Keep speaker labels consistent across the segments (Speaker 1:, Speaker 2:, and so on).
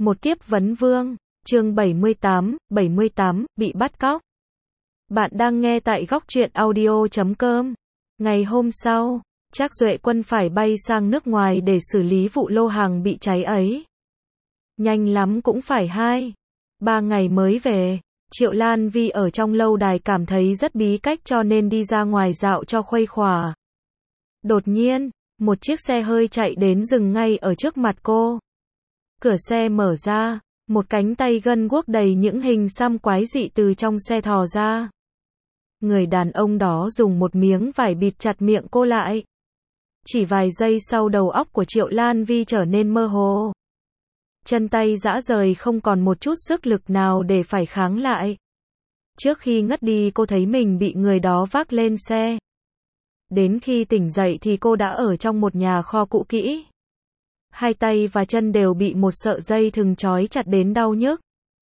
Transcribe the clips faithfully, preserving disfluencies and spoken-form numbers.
Speaker 1: Một kiếp vấn vương, chương bảy mươi tám, bảy mươi tám, bị bắt cóc. Bạn đang nghe tại góc truyện audio chấm com. Ngày hôm sau, Trác Duệ Quân phải bay sang nước ngoài để xử lý vụ lô hàng bị cháy ấy. Nhanh lắm cũng phải hai, ba ngày mới về. Triệu Lan Vi ở trong lâu đài cảm thấy rất bí cách cho nên đi ra ngoài dạo cho khuây khỏa. Đột nhiên, một chiếc xe hơi chạy đến dừng ngay ở trước mặt cô. Cửa xe mở ra, một cánh tay gân guốc đầy những hình xăm quái dị từ trong xe thò ra. Người đàn ông đó dùng một miếng vải bịt chặt miệng cô lại. Chỉ vài giây sau đầu óc của Triệu Lan Vi trở nên mơ hồ. Chân tay rã rời không còn một chút sức lực nào để phải kháng lại. Trước khi ngất đi cô thấy mình bị người đó vác lên xe. Đến khi tỉnh dậy thì cô đã ở trong một nhà kho cũ kỹ. Hai tay và chân đều bị một sợi dây thừng trói chặt đến đau nhức.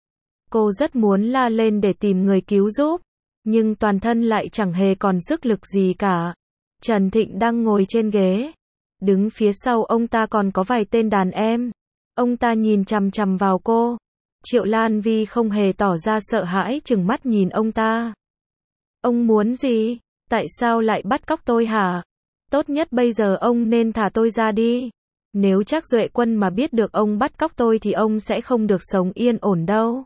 Speaker 1: Cô rất muốn la lên để tìm người cứu giúp, nhưng toàn thân lại chẳng hề còn sức lực gì cả. Trần Thịnh đang ngồi trên ghế. Đứng phía sau ông ta còn có vài tên đàn em. Ông ta nhìn chằm chằm vào cô. Triệu Lan Vi không hề tỏ ra sợ hãi, trừng mắt nhìn ông ta. Ông muốn gì? Tại sao lại bắt cóc tôi hả? Tốt nhất bây giờ ông nên thả tôi ra đi. Nếu Trác Duệ Quân mà biết được ông bắt cóc tôi thì ông sẽ không được sống yên ổn đâu.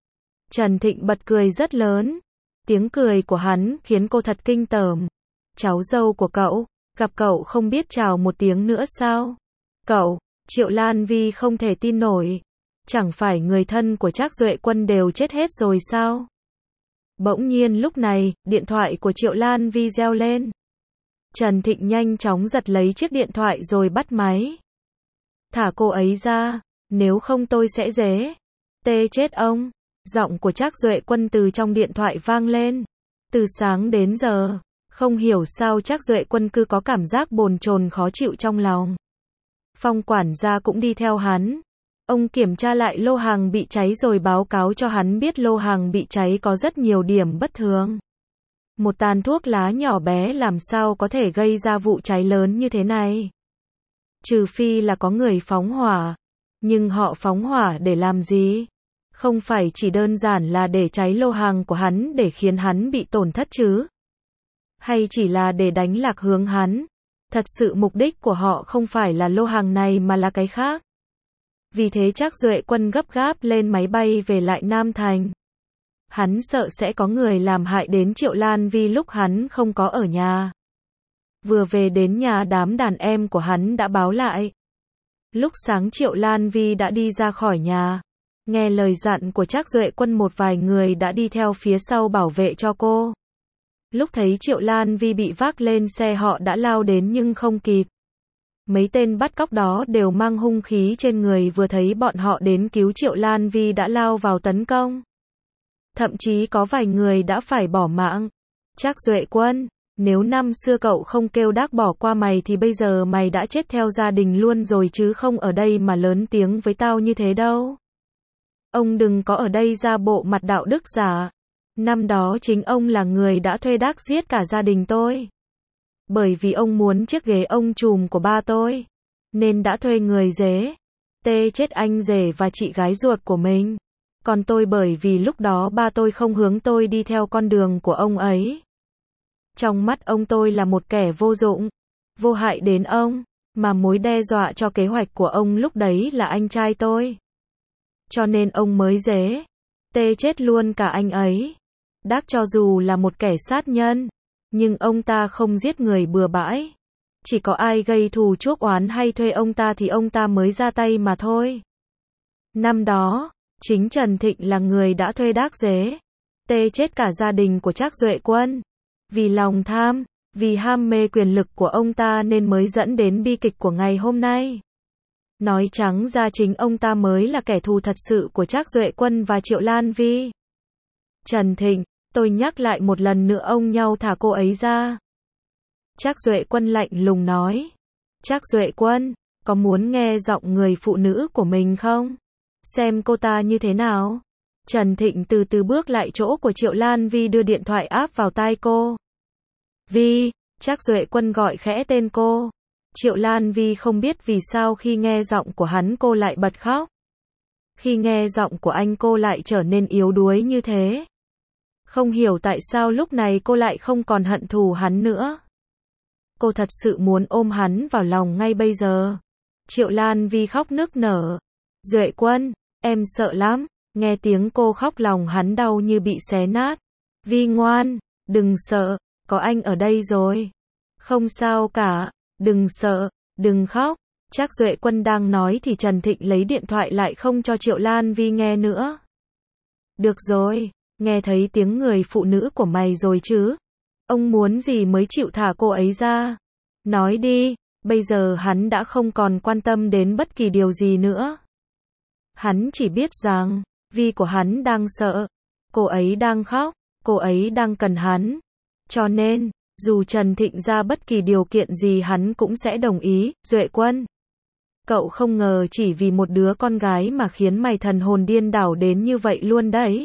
Speaker 1: Trần Thịnh bật cười rất lớn. Tiếng cười của hắn khiến cô thật kinh tởm. Cháu dâu của cậu, gặp cậu không biết chào một tiếng nữa sao? Cậu, Triệu Lan Vi không thể tin nổi. Chẳng phải người thân của Trác Duệ Quân đều chết hết rồi sao? Bỗng nhiên lúc này, điện thoại của Triệu Lan Vi reo lên. Trần Thịnh nhanh chóng giật lấy chiếc điện thoại rồi bắt máy. Thả cô ấy ra, nếu không tôi sẽ dế. Tê chết ông. Giọng của Trác Duệ Quân từ trong điện thoại vang lên. Từ sáng đến giờ, không hiểu sao Trác Duệ Quân cứ có cảm giác bồn chồn khó chịu trong lòng. Phong quản gia cũng đi theo hắn. Ông kiểm tra lại lô hàng bị cháy rồi báo cáo cho hắn biết lô hàng bị cháy có rất nhiều điểm bất thường. Một tàn thuốc lá nhỏ bé làm sao có thể gây ra vụ cháy lớn như thế này? Trừ phi là có người phóng hỏa. Nhưng họ phóng hỏa để làm gì? Không phải chỉ đơn giản là để cháy lô hàng của hắn để khiến hắn bị tổn thất chứ? Hay chỉ là để đánh lạc hướng hắn? Thật sự mục đích của họ không phải là lô hàng này mà là cái khác. Vì thế Trác Duệ Quân gấp gáp lên máy bay về lại Nam Thành. Hắn sợ sẽ có người làm hại đến Triệu Lan Vi lúc hắn không có ở nhà. Vừa về đến nhà đám đàn em của hắn đã báo lại. Lúc sáng Triệu Lan Vi đã đi ra khỏi nhà. Nghe lời dặn của Trác Duệ Quân một vài người đã đi theo phía sau bảo vệ cho cô. Lúc thấy Triệu Lan Vi bị vác lên xe họ đã lao đến nhưng không kịp. Mấy tên bắt cóc đó đều mang hung khí trên người, vừa thấy bọn họ đến cứu Triệu Lan Vi đã lao vào tấn công. Thậm chí có vài người đã phải bỏ mạng. Trác Duệ Quân, nếu năm xưa cậu không kêu đác bỏ qua mày thì bây giờ mày đã chết theo gia đình luôn rồi chứ không ở đây mà lớn tiếng với tao như thế đâu. Ông đừng có ở đây ra bộ mặt đạo đức giả. Năm đó chính ông là người đã thuê đác giết cả gia đình tôi. Bởi vì ông muốn chiếc ghế ông trùm của ba tôi, nên đã thuê người dế. Tê chết anh rể và chị gái ruột của mình. Còn tôi bởi vì lúc đó ba tôi không hướng tôi đi theo con đường của ông ấy. Trong mắt ông tôi là một kẻ vô dụng, vô hại đến ông, mà mối đe dọa cho kế hoạch của ông lúc đấy là anh trai tôi. Cho nên ông mới dế. Tê chết luôn cả anh ấy. Đác cho dù là một kẻ sát nhân, nhưng ông ta không giết người bừa bãi. Chỉ có ai gây thù chuốc oán hay thuê ông ta thì ông ta mới ra tay mà thôi. Năm đó, chính Trần Thịnh là người đã thuê đác dế. Tê chết cả gia đình của Trác Duệ Quân. Vì lòng tham, vì ham mê quyền lực của ông ta nên mới dẫn đến bi kịch của ngày hôm nay. Nói trắng ra chính ông ta mới là kẻ thù thật sự của Trác Duệ Quân và Triệu Lan Vi. Trần Thịnh, tôi nhắc lại một lần nữa ông nhau thả cô ấy ra. Trác Duệ Quân lạnh lùng nói. Trác Duệ Quân, có muốn nghe giọng người phụ nữ của mình không? Xem cô ta như thế nào? Trần Thịnh từ từ bước lại chỗ của Triệu Lan Vi, đưa điện thoại áp vào tai cô. Vi, Trác Duệ Quân gọi khẽ tên cô. Triệu Lan Vi không biết vì sao khi nghe giọng của hắn cô lại bật khóc. Khi nghe giọng của anh cô lại trở nên yếu đuối như thế. Không hiểu tại sao lúc này cô lại không còn hận thù hắn nữa. Cô thật sự muốn ôm hắn vào lòng ngay bây giờ. Triệu Lan Vi khóc nức nở. Duệ Quân, em sợ lắm. Nghe tiếng cô khóc lòng hắn đau như bị xé nát. Vi ngoan, đừng sợ, có anh ở đây rồi. Không sao cả, đừng sợ, đừng khóc. Chắc Duệ Quân đang nói thì Trần Thịnh lấy điện thoại lại không cho Triệu Lan Vi nghe nữa. Được rồi, nghe thấy tiếng người phụ nữ của mày rồi chứ. Ông muốn gì mới chịu thả cô ấy ra? Nói đi, bây giờ hắn đã không còn quan tâm đến bất kỳ điều gì nữa. Hắn chỉ biết rằng, Vi của hắn đang sợ, cô ấy đang khóc, cô ấy đang cần hắn. Cho nên, dù Trần Thịnh ra bất kỳ điều kiện gì hắn cũng sẽ đồng ý. Duệ Quân, cậu không ngờ chỉ vì một đứa con gái mà khiến mày thần hồn điên đảo đến như vậy luôn đấy.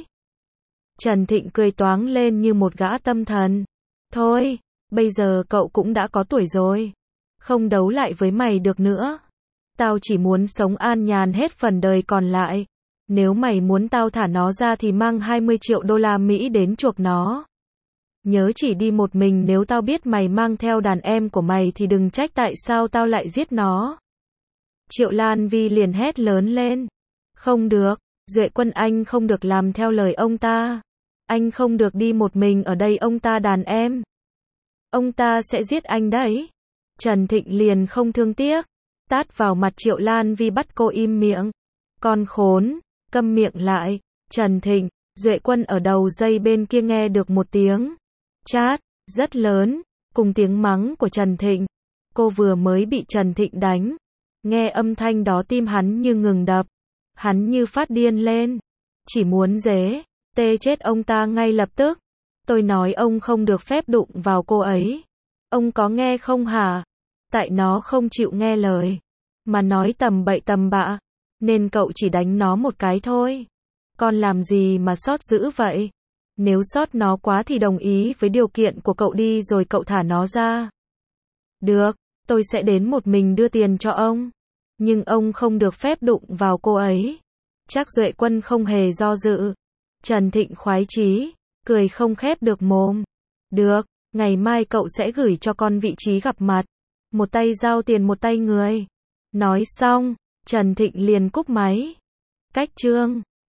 Speaker 1: Trần Thịnh cười toáng lên như một gã tâm thần. Thôi, bây giờ cậu cũng đã có tuổi rồi. Không đấu lại với mày được nữa. Tao chỉ muốn sống an nhàn hết phần đời còn lại. Nếu mày muốn tao thả nó ra thì mang hai mươi triệu đô la Mỹ đến chuộc nó. Nhớ chỉ đi một mình, nếu tao biết mày mang theo đàn em của mày thì đừng trách tại sao tao lại giết nó. Triệu Lan Vi liền hét lớn lên. Không được, Duệ Quân, anh không được làm theo lời ông ta. Anh không được đi một mình ở đây, ông ta đàn em. Ông ta sẽ giết anh đấy. Trần Thịnh liền không thương tiếc. Tát vào mặt Triệu Lan Vi, bắt cô im miệng. Con khốn, câm miệng lại. Trần Thịnh, Duệ Quân ở đầu dây bên kia nghe được một tiếng chát rất lớn, cùng tiếng mắng của Trần Thịnh. Cô vừa mới bị Trần Thịnh đánh. Nghe âm thanh đó tim hắn như ngừng đập. Hắn như phát điên lên. Chỉ muốn dế, tê chết ông ta ngay lập tức. Tôi nói ông không được phép đụng vào cô ấy. Ông có nghe không hả? Tại nó không chịu nghe lời. Mà nói tầm bậy tầm bạ. Nên cậu chỉ đánh nó một cái thôi. Con làm gì mà sót dữ vậy? Nếu sót nó quá thì đồng ý với điều kiện của cậu đi rồi cậu thả nó ra. Được, tôi sẽ đến một mình đưa tiền cho ông. Nhưng ông không được phép đụng vào cô ấy. Chắc Duệ Quân không hề do dự. Trần Thịnh khoái chí, cười không khép được mồm. Được, ngày mai cậu sẽ gửi cho con vị trí gặp mặt. Một tay giao tiền một tay người. Nói xong, Trần Thịnh liền cúp máy. Cách chương